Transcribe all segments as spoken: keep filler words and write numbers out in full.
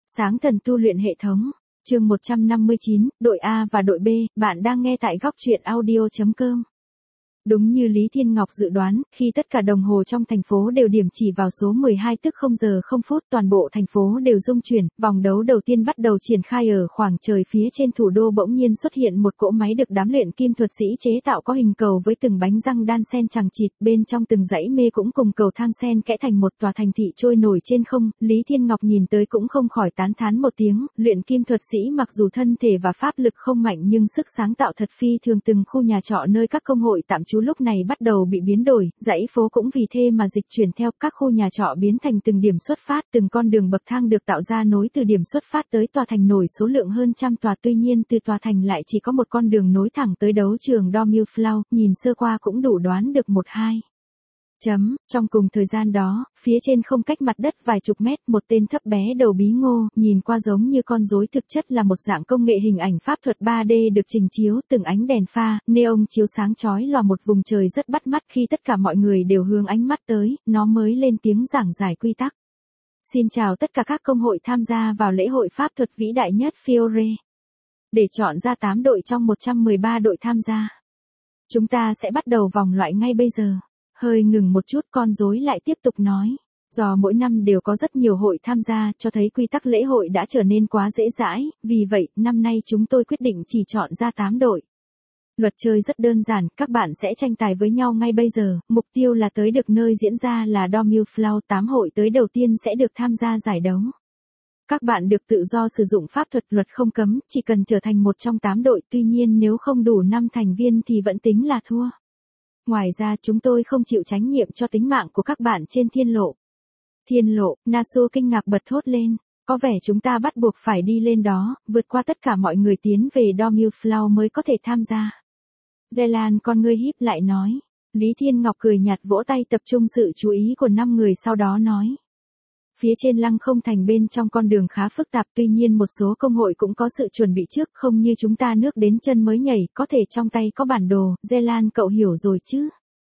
Sáng thần tu luyện hệ thống, chương một trăm năm mươi chín, đội A và đội B, bạn đang nghe tại góc truyện audio chấm com. Đúng như Lý Thiên Ngọc dự đoán, khi tất cả đồng hồ trong thành phố đều điểm chỉ vào số mười hai tức không giờ không phút, toàn bộ thành phố đều rung chuyển, vòng đấu đầu tiên bắt đầu triển khai ở khoảng trời phía trên thủ đô. Bỗng nhiên xuất hiện một cỗ máy được đám luyện kim thuật sĩ chế tạo có hình cầu với từng bánh răng đan xen chằng chịt, bên trong từng dãy mê cũng cùng cầu thang xen kẽ thành một tòa thành thị trôi nổi trên không. Lý Thiên Ngọc nhìn tới cũng không khỏi tán thán một tiếng, luyện kim thuật sĩ mặc dù thân thể và pháp lực không mạnh nhưng sức sáng tạo thật phi thường. Từng khu nhà trọ nơi các công hội tạm trú lúc này bắt đầu bị biến đổi, dãy phố cũng vì thế mà dịch chuyển theo, các khu nhà trọ biến thành từng điểm xuất phát, từng con đường bậc thang được tạo ra nối từ điểm xuất phát tới tòa thành nổi số lượng hơn trăm tòa. Tuy nhiên từ tòa thành lại chỉ có một con đường nối thẳng tới đấu trường Dormilflow, nhìn sơ qua cũng đủ đoán được một hai. Chấm, trong cùng thời gian đó, phía trên không cách mặt đất vài chục mét, một tên thấp bé đầu bí ngô, nhìn qua giống như con rối thực chất là một dạng công nghệ hình ảnh pháp thuật ba D được trình chiếu, từng ánh đèn pha, neon chiếu sáng chói lòa một vùng trời rất bắt mắt. Khi tất cả mọi người đều hướng ánh mắt tới, nó mới lên tiếng giảng giải quy tắc. Xin chào tất cả các công hội tham gia vào lễ hội pháp thuật vĩ đại nhất Fiore. Để chọn ra tám đội trong một trăm mười ba đội tham gia, chúng ta sẽ bắt đầu vòng loại ngay bây giờ. Hơi ngừng một chút, con rối lại tiếp tục nói. Do mỗi năm đều có rất nhiều hội tham gia, cho thấy quy tắc lễ hội đã trở nên quá dễ dãi, vì vậy, năm nay chúng tôi quyết định chỉ chọn ra tám đội. Luật chơi rất đơn giản, các bạn sẽ tranh tài với nhau ngay bây giờ, mục tiêu là tới được nơi diễn ra là Dormilflow, tám hội tới đầu tiên sẽ được tham gia giải đấu. Các bạn được tự do sử dụng pháp thuật, luật không cấm, chỉ cần trở thành một trong tám đội, tuy nhiên nếu không đủ năm thành viên thì vẫn tính là thua. Ngoài ra chúng tôi không chịu trách nhiệm cho tính mạng của các bạn trên thiên lộ. Thiên lộ, Nasu kinh ngạc bật thốt lên, có vẻ chúng ta bắt buộc phải đi lên đó, vượt qua tất cả mọi người tiến về Dormilflow mới có thể tham gia. Zelan con ngươi híp lại nói. Lý Thiên Ngọc cười nhạt vỗ tay tập trung sự chú ý của năm người, sau đó nói. Phía trên lăng không thành bên trong con đường khá phức tạp, tuy nhiên một số công hội cũng có sự chuẩn bị trước, không như chúng ta nước đến chân mới nhảy, có thể trong tay có bản đồ. Zelan cậu hiểu rồi chứ?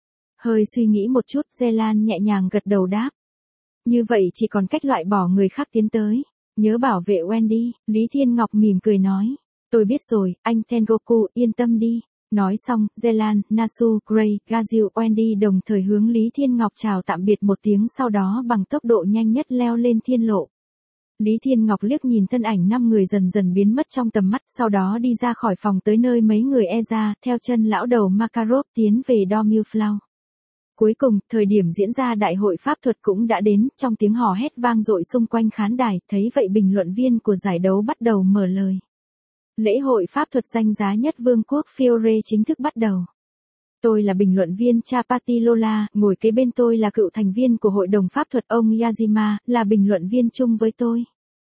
Hơi suy nghĩ một chút, Zelan nhẹ nhàng gật đầu đáp. Như vậy chỉ còn cách loại bỏ người khác tiến tới. Nhớ bảo vệ Wendy, Lý Thiên Ngọc mỉm cười nói. Tôi biết rồi, anh Tengoku, yên tâm đi. Nói xong, Zelan, Nasu, Gray, Gazil, Wendy đồng thời hướng Lý Thiên Ngọc chào tạm biệt một tiếng, sau đó bằng tốc độ nhanh nhất leo lên thiên lộ. Lý Thiên Ngọc liếc nhìn thân ảnh năm người dần dần biến mất trong tầm mắt, sau đó đi ra khỏi phòng tới nơi mấy người e ra, theo chân lão đầu Makarov tiến về Dormilflow. Cuối cùng, thời điểm diễn ra đại hội pháp thuật cũng đã đến, trong tiếng hò hét vang dội xung quanh khán đài, thấy vậy bình luận viên của giải đấu bắt đầu mở lời. Lễ hội pháp thuật danh giá nhất vương quốc Fiore chính thức bắt đầu. Tôi là bình luận viên Chapati Lola, ngồi kế bên tôi là cựu thành viên của hội đồng pháp thuật ông Yajima, là bình luận viên chung với tôi.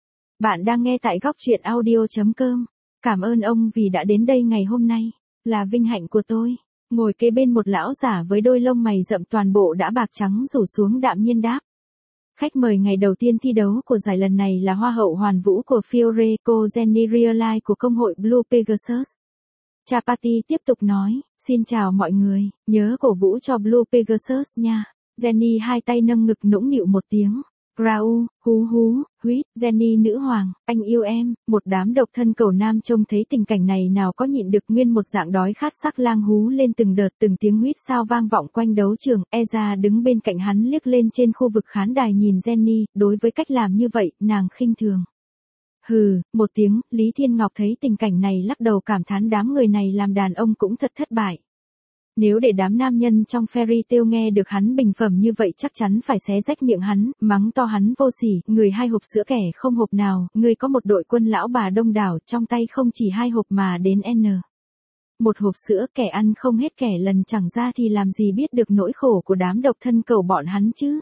Bạn đang nghe tại góc truyện audio chấm com. Cảm ơn ông vì đã đến đây ngày hôm nay. Là vinh hạnh của tôi. Ngồi kế bên một lão giả với đôi lông mày rậm toàn bộ đã bạc trắng rủ xuống đạm nhiên đáp. Khách mời ngày đầu tiên thi đấu của giải lần này là Hoa hậu hoàn vũ của Fiore, cô Jenny Reali của công hội Blue Pegasus. Chapati tiếp tục nói, xin chào mọi người, nhớ cổ vũ cho Blue Pegasus nha. Jenny hai tay nâng ngực nũng nịu một tiếng. Grau, hú hú, huýt, Jenny nữ hoàng, anh yêu em. Một đám độc thân cầu nam trông thấy tình cảnh này nào có nhịn được, nguyên một dạng đói khát sắc lang hú lên từng đợt, từng tiếng huýt sao vang vọng quanh đấu trường. Eza đứng bên cạnh hắn liếc lên trên khu vực khán đài nhìn Jenny, đối với cách làm như vậy, nàng khinh thường. Hừ, một tiếng, Lý Thiên Ngọc thấy tình cảnh này lắc đầu cảm thán đám người này làm đàn ông cũng thật thất bại. Nếu để đám nam nhân trong fairy tale nghe được hắn bình phẩm như vậy chắc chắn phải xé rách miệng hắn, mắng to hắn vô sỉ, người hai hộp sữa kẻ không hộp nào, người có một đội quân lão bà đông đảo, trong tay không chỉ hai hộp mà đến N. Một hộp sữa kẻ ăn không hết kẻ lần chẳng ra thì làm gì biết được nỗi khổ của đám độc thân cầu bọn hắn chứ.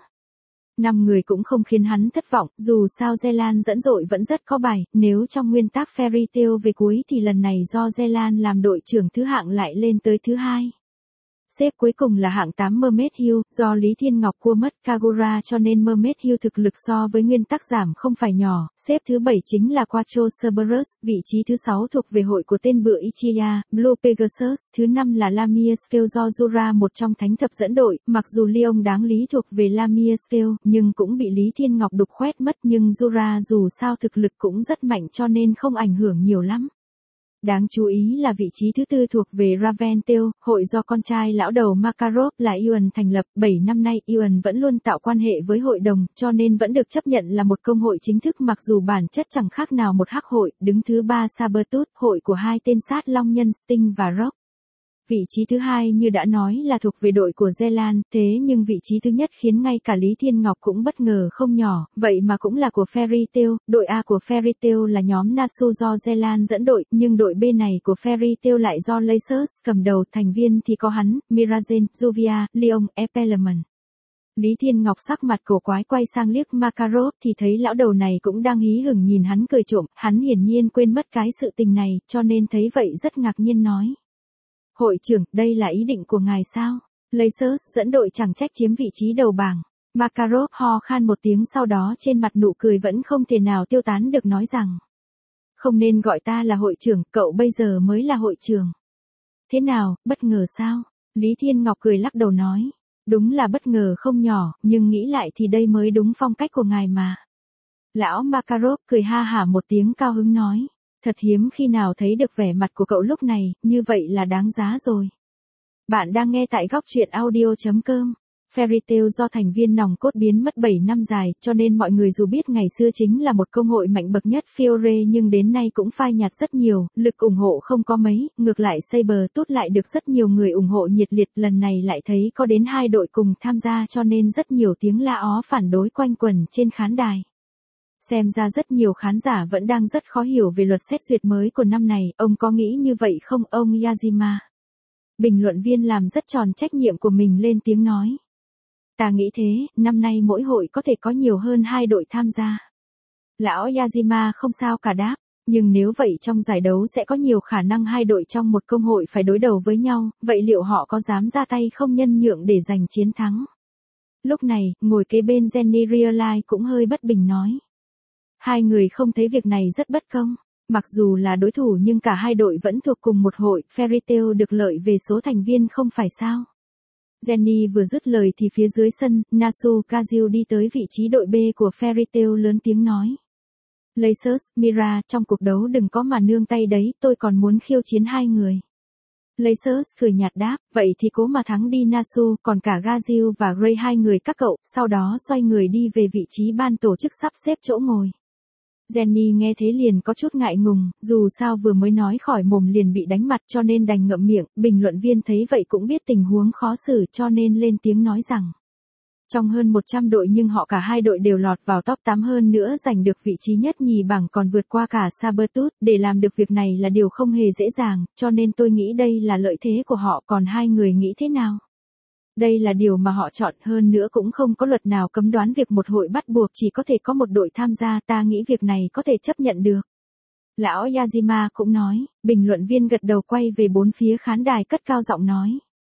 Năm người cũng không khiến hắn thất vọng, dù sao Zelan dẫn đội vẫn rất có bài, nếu trong nguyên tắc fairy tale về cuối thì lần này do Zelan làm đội trưởng thứ hạng lại lên tới thứ hai. Xếp cuối cùng là hạng tám Mermaid Hill, do Lý Thiên Ngọc cua mất Kagura cho nên Mermaid Hill thực lực so với nguyên tắc giảm không phải nhỏ. Xếp thứ bảy chính là Quattro Cerberus, vị trí thứ sáu thuộc về hội của tên bựa Ichiya, Blue Pegasus, thứ năm là Lamia Scale do Jura một trong thánh thập dẫn đội, mặc dù Lion đáng lý thuộc về Lamia Scale, nhưng cũng bị Lý Thiên Ngọc đục khoét mất nhưng Jura dù sao thực lực cũng rất mạnh cho nên không ảnh hưởng nhiều lắm. Đáng chú ý là vị trí thứ tư thuộc về Raventail, hội do con trai lão đầu Makarov là Yuan thành lập. bảy năm nay Yuan vẫn luôn tạo quan hệ với hội đồng, cho nên vẫn được chấp nhận là một công hội chính thức mặc dù bản chất chẳng khác nào một hắc hội. Đứng thứ ba Sabertooth, hội của hai tên sát long nhân Sting và Rock. Vị trí thứ hai như đã nói là thuộc về đội của Zealand, thế nhưng vị trí thứ nhất khiến ngay cả Lý Thiên Ngọc cũng bất ngờ không nhỏ, vậy mà cũng là của Fairy Tail. Đội A của Fairy Tail là nhóm Nasu do Zealand dẫn đội, nhưng đội B này của Fairy Tail lại do Lasers cầm đầu, thành viên thì có hắn, Mirazen, Juvia, Leon, Epeleman. Lý Thiên Ngọc sắc mặt cổ quái quay sang liếc Makarov thì thấy lão đầu này cũng đang hí hửng nhìn hắn cười trộm, hắn hiển nhiên quên mất cái sự tình này, cho nên thấy vậy rất ngạc nhiên nói. Hội trưởng, đây là ý định của ngài sao? Lasers dẫn đội chẳng trách chiếm vị trí đầu bảng. Makarov ho khan một tiếng sau đó trên mặt nụ cười vẫn không thể nào tiêu tán được nói rằng. Không nên gọi ta là hội trưởng, cậu bây giờ mới là hội trưởng. Thế nào, bất ngờ sao? Lý Thiên Ngọc cười lắc đầu nói. Đúng là bất ngờ không nhỏ, nhưng nghĩ lại thì đây mới đúng phong cách của ngài mà. Lão Makarov cười ha hả một tiếng cao hứng nói. Thật hiếm khi nào thấy được vẻ mặt của cậu lúc này, như vậy là đáng giá rồi. Bạn đang nghe tại góc truyện audio chấm com. Fairy Tail do thành viên nòng cốt biến mất bảy năm dài, cho nên mọi người dù biết ngày xưa chính là một công hội mạnh bậc nhất Fiore nhưng đến nay cũng phai nhạt rất nhiều, lực ủng hộ không có mấy, ngược lại Sabertooth lại được rất nhiều người ủng hộ nhiệt liệt, lần này lại thấy có đến hai đội cùng tham gia cho nên rất nhiều tiếng la ó phản đối quanh quẩn trên khán đài. Xem ra rất nhiều khán giả vẫn đang rất khó hiểu về luật xét duyệt mới của năm này, ông có nghĩ như vậy không ông Yazima? Bình luận viên làm rất tròn trách nhiệm của mình lên tiếng nói. Ta nghĩ thế, năm nay mỗi hội có thể có nhiều hơn hai đội tham gia. Lão Yazima không sao cả đáp, nhưng nếu vậy trong giải đấu sẽ có nhiều khả năng hai đội trong một công hội phải đối đầu với nhau, vậy liệu họ có dám ra tay không nhân nhượng để giành chiến thắng? Lúc này, ngồi kế bên Jenny Realize cũng hơi bất bình nói. Hai người không thấy việc này rất bất công. Mặc dù là đối thủ nhưng cả hai đội vẫn thuộc cùng một hội, Fairy Tail được lợi về số thành viên không phải sao? Jenny vừa dứt lời thì phía dưới sân, Nasu Kazuo đi tới vị trí đội B của Fairy Tail lớn tiếng nói. Lasers, Mira, trong cuộc đấu đừng có mà nương tay đấy, tôi còn muốn khiêu chiến hai người. Lasers cười nhạt đáp, vậy thì cố mà thắng đi Nasu, còn cả Kazuo và Gray hai người các cậu, sau đó xoay người đi về vị trí ban tổ chức sắp xếp chỗ ngồi. Jenny nghe thế liền có chút ngại ngùng, dù sao vừa mới nói khỏi mồm liền bị đánh mặt cho nên đành ngậm miệng, bình luận viên thấy vậy cũng biết tình huống khó xử cho nên lên tiếng nói rằng. Trong hơn một trăm đội nhưng họ cả hai đội đều lọt vào top tám hơn nữa giành được vị trí nhất nhì bảng còn vượt qua cả Sabertooth, để làm được việc này là điều không hề dễ dàng, cho nên tôi nghĩ đây là lợi thế của họ, còn hai người nghĩ thế nào? Đây là điều mà họ chọn, hơn nữa cũng không có luật nào cấm đoán việc một hội bắt buộc chỉ có thể có một đội tham gia, ta nghĩ việc này có thể chấp nhận được. Lão Yazima cũng nói, bình luận viên gật đầu quay về bốn phía khán đài cất cao giọng nói.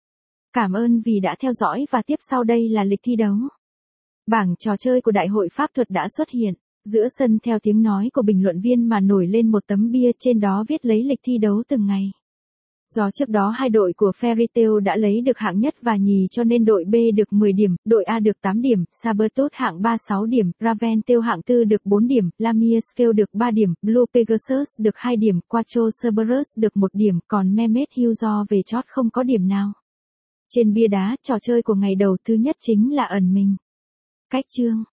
Cảm ơn vì đã theo dõi và tiếp sau đây là lịch thi đấu. Bảng trò chơi của Đại hội Pháp thuật đã xuất hiện, giữa sân theo tiếng nói của bình luận viên mà nổi lên một tấm bia trên đó viết lấy lịch thi đấu từng ngày. Do trước đó hai đội của Fairy Tail đã lấy được hạng nhất và nhì cho nên đội B được mười điểm, đội A được tám điểm, Sabertooth hạng ba sáu điểm, Raventail hạng tư được bốn điểm, Lamia Scale được ba điểm, Blue Pegasus được hai điểm, Quattro Cerberus được một điểm, còn Mermaid Hill do về chót không có điểm nào. Trên bia đá, trò chơi của ngày đầu thứ nhất chính là ẩn mình. Cách chương